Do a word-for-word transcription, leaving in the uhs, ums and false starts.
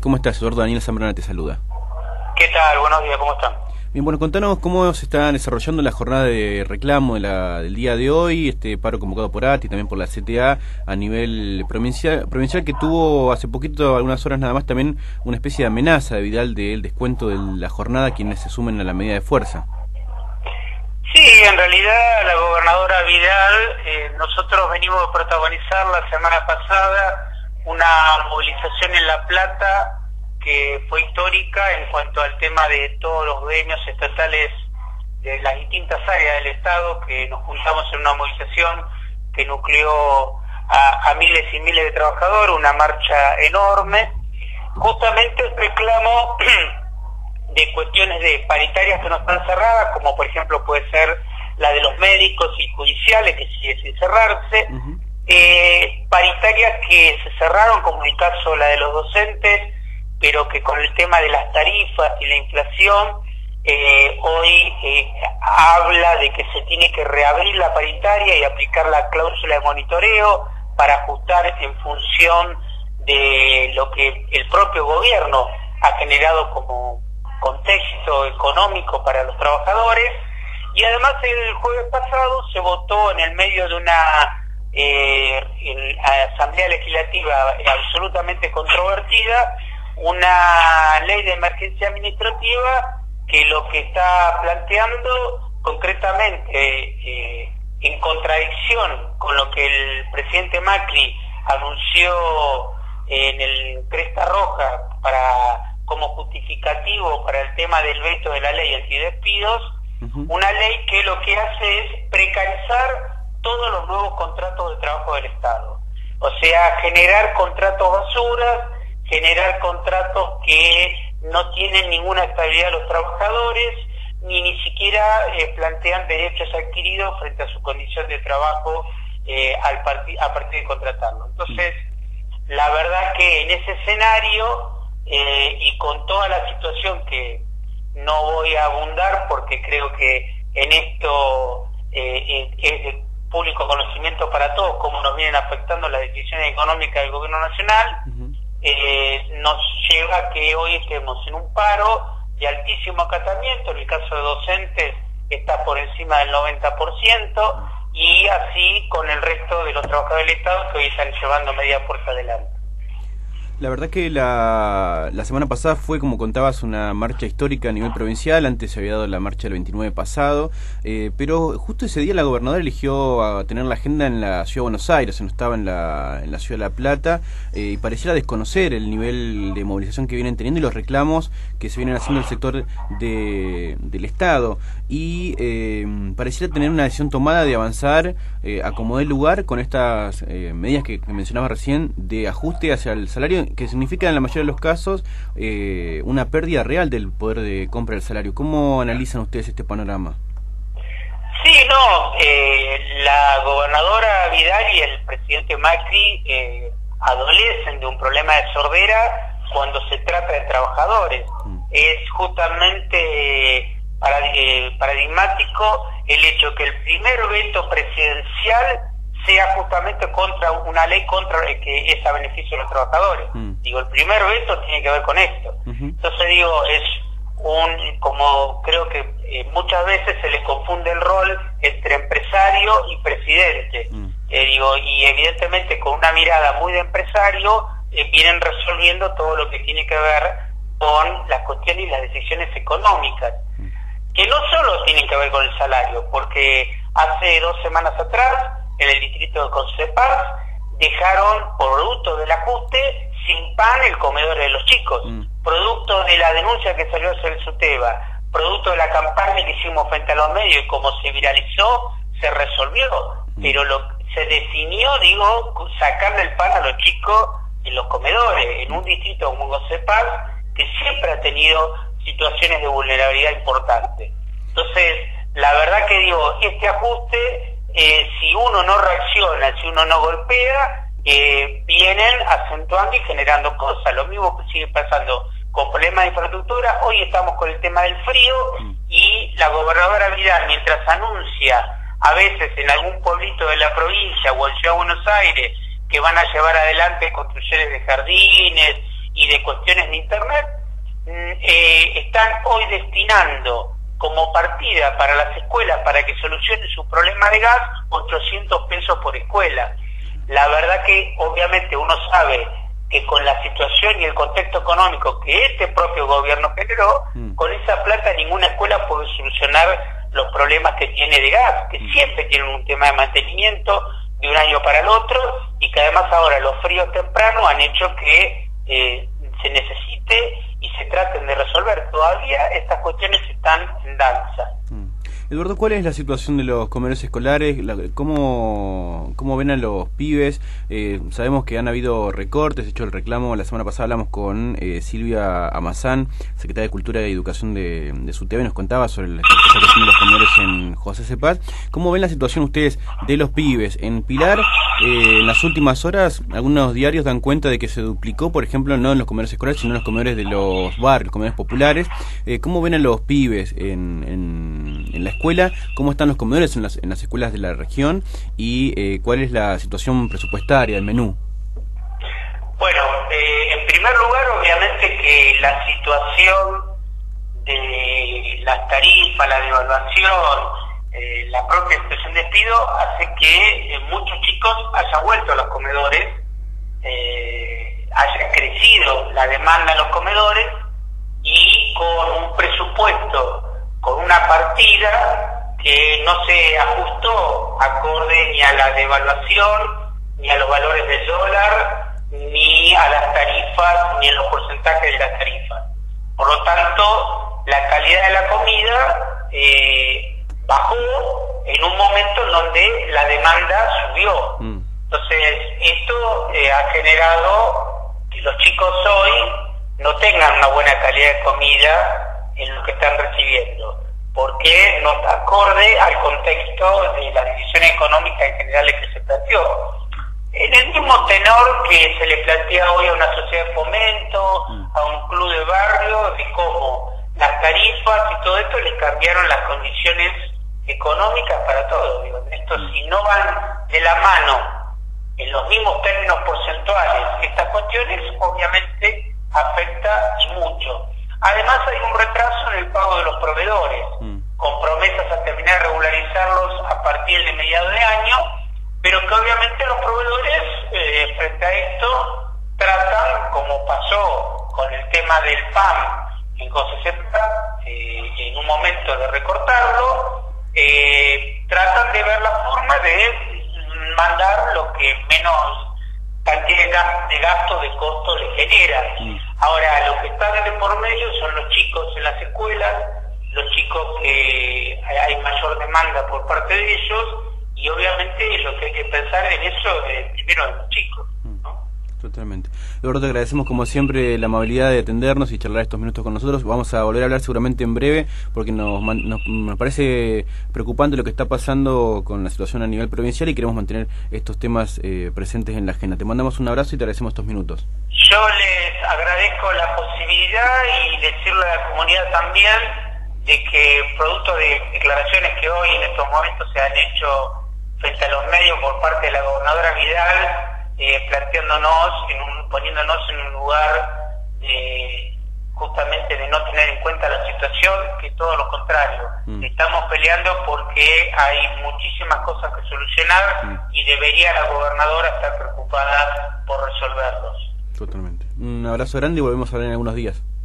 ¿Cómo estás, Eduardo? Daniel Zambrana te saluda. ¿Qué tal? Buenos días, ¿cómo están? Bien, bueno, contanos cómo se está desarrollando la jornada de reclamo de la, del día de hoy, este paro convocado por A T I y también por la C T A a nivel provincial, provincial que tuvo hace poquito, algunas horas nada más, también una especie de amenaza de Vidal del descuento de la jornada a quienes se sumen a la medida de fuerza. Sí, en realidad la gobernadora Vidal, eh, nosotros venimos a protagonizar la semana pasada una movilización en La Plata que fue histórica en cuanto al tema de todos los gremios estatales de las distintas áreas del Estado, que nos juntamos en una movilización que nucleó a, a miles y miles de trabajadores, una marcha enorme, justamente el reclamo de cuestiones de paritarias que no están cerradas, como por ejemplo puede ser la de los médicos y judiciales, que sigue sin cerrarse, uh-huh. eh, paritarias que se cerraron, como en el caso la de los docentes, pero que con el tema de las tarifas y la inflación, eh, hoy eh, habla de que se tiene que reabrir la paritaria y aplicar la cláusula de monitoreo para ajustar en función de lo que el propio gobierno ha generado como contexto económico para los trabajadores. Y además el jueves pasado se votó en el medio de una eh, asamblea legislativa absolutamente controvertida una ley de emergencia administrativa que lo que está planteando concretamente, eh, en contradicción con lo que el presidente Macri anunció en el Cresta Roja para como justificativo para el tema del veto de la ley antidespidos, uh-huh. una ley que lo que hace es precarizar todos los nuevos contratos de trabajo del Estado. O sea, generar contratos basuras, generar contratos que no tienen ninguna estabilidad a los trabajadores, ni ni siquiera eh, plantean derechos adquiridos frente a su condición de trabajo eh, al parti- a partir de contratarlo. Entonces, la verdad que en ese escenario, eh, y con toda la situación que no voy a abundar, porque creo que en esto eh, es de público conocimiento para todos, cómo nos vienen afectando las decisiones económicas del gobierno nacional, uh-huh. Eh, nos lleva a que hoy estemos en un paro de altísimo acatamiento. En el caso de docentes está por encima del noventa por ciento, y así con el resto de los trabajadores del Estado que hoy están llevando media fuerza adelante. La verdad que la, la semana pasada fue, como contabas, una marcha histórica a nivel provincial. Antes se había dado la marcha del veintinueve pasado, eh, pero justo ese día la gobernadora eligió a tener la agenda en la Ciudad de Buenos Aires, no estaba en la, en la Ciudad de La Plata, eh, y pareciera desconocer el nivel de movilización que vienen teniendo y los reclamos que se vienen haciendo el sector de, del Estado, y eh, pareciera tener una decisión tomada de avanzar eh, a como dé lugar con estas eh, medidas que, que mencionaba recién de ajuste hacia el salario, que significa en la mayoría de los casos eh, una pérdida real del poder de compra del salario. ¿Cómo analizan ustedes este panorama? Sí, no, eh, la gobernadora Vidal y el presidente Macri eh, adolecen de un problema de sordera cuando se trata de trabajadores. Mm. Es justamente parad- eh, paradigmático el hecho que el primer veto presidencial sea justamente contra una ley contra el que es a beneficio de los trabajadores. Mm. Digo, el primer veto tiene que ver con esto. Uh-huh. Entonces digo, es un, como creo que eh, muchas veces se le confunde el rol entre empresario y presidente. Mm. Eh, digo, y evidentemente con una mirada muy de empresario eh, vienen resolviendo todo lo que tiene que ver con las cuestiones y las decisiones económicas, mm. que no solo tienen que ver con el salario, porque hace dos semanas atrás en el distrito de Concepaz dejaron, por producto del ajuste, sin pan el comedor de los chicos, mm. producto de la denuncia que salió hacia el SUTEBA, producto de la campaña que hicimos frente a los medios, y como se viralizó, se resolvió, mm. pero lo se definió, digo, sacarle el pan a los chicos en los comedores, en un distrito como Concepaz, que siempre ha tenido situaciones de vulnerabilidad importantes. Entonces, la verdad que digo, este ajuste, Eh, si uno no reacciona, si uno no golpea, eh, vienen acentuando y generando cosas. Lo mismo que sigue pasando con problemas de infraestructura. Hoy estamos con el tema del frío y la gobernadora Vidal, mientras anuncia a veces en algún pueblito de la provincia o en Ciudad de Buenos Aires que van a llevar adelante construcciones de jardines y de cuestiones de internet, eh, están hoy destinando como partida para las escuelas para que solucionen su problema de gas ochocientos pesos por escuela. La verdad que obviamente uno sabe que con la situación y el contexto económico que este propio gobierno generó, mm. con esa plata ninguna escuela puede solucionar los problemas que tiene de gas, que mm. siempre tienen un tema de mantenimiento de un año para el otro, y que además ahora los fríos tempranos han hecho que eh, se necesite y se traten de resolver. Todavía estas cuestiones están en danza. Mm. Eduardo, ¿cuál es la situación de los comedores escolares? ¿Cómo, cómo ven a los pibes? Eh, sabemos que han habido recortes, de hecho el reclamo, la semana pasada hablamos con eh, Silvia Amazán, secretaria de Cultura y Educación de, de SUTEBA, y nos contaba sobre la situación de los comedores en José Cepaz. ¿Cómo ven la situación ustedes de los pibes? En Pilar, eh, en las últimas horas, algunos diarios dan cuenta de que se duplicó, por ejemplo, no en los comedores escolares, sino en los comedores de los barrios, comedores populares. Eh, ¿Cómo ven a los pibes en, en, en la escuela? ¿Cómo están los comedores en las, en las escuelas de la región? ¿Y eh, cuál es la situación presupuestaria, el menú? Bueno, eh, en primer lugar, obviamente que la situación de las tarifas, la devaluación, eh, la propia situación de despido hace que eh, muchos chicos hayan vuelto a los comedores, eh, haya crecido la demanda en los comedores, y con un presupuesto, con una partida que no se ajustó acorde ni a la devaluación, ni a los valores del dólar, ni a las tarifas, ni a los porcentajes de las tarifas. Por lo tanto, la calidad de la comida eh, bajó en un momento en donde la demanda subió. Mm. Entonces, esto eh, ha generado que los chicos hoy no tengan una buena calidad de comida en lo que están recibiendo, porque no está acorde al contexto de la división económica en general que se planteó. En el mismo tenor que se le plantea hoy a una sociedad de fomento, a un club de barrio, de cómo las tarifas y todo esto les cambiaron las condiciones económicas para todos. Digo, esto, si no van de la mano en los mismos términos porcentuales, estas cuestiones obviamente afecta y mucho. Además hay un retraso en el pago de los proveedores, mm. con promesas a terminar de regularizarlos a partir de mediados de año, pero que obviamente los proveedores eh, frente a esto tratan, como pasó con el tema del P A M en José Cepaz, eh, en un momento de recortarlo, eh, tratan de ver la forma de mandar lo que menos cantidad de gasto, de costo le genera. Mm. Ahora, lo que está de por medio son los chicos en las escuelas, los chicos que hay mayor demanda por parte de ellos, y obviamente lo que hay que pensar en eso es primero en los chicos, ¿no? Totalmente. Eduardo, te agradecemos como siempre la amabilidad de atendernos y charlar estos minutos con nosotros. Vamos a volver a hablar seguramente en breve, porque nos, nos, nos parece preocupante lo que está pasando con la situación a nivel provincial y queremos mantener estos temas eh, presentes en la agenda. Te mandamos un abrazo y te agradecemos estos minutos. Yo les agradezco la posibilidad y decirle a la comunidad también de que producto de declaraciones que hoy en estos momentos se han hecho frente a los medios por parte de la gobernadora Vidal, eh, planteándonos, en un, poniéndonos en un lugar de, justamente de no tener en cuenta la situación, que todo lo contrario. Mm. Estamos peleando porque hay muchísimas cosas que solucionar mm. y debería la gobernadora estar preocupada por resolverlos. Totalmente. Un abrazo grande y volvemos a hablar en algunos días.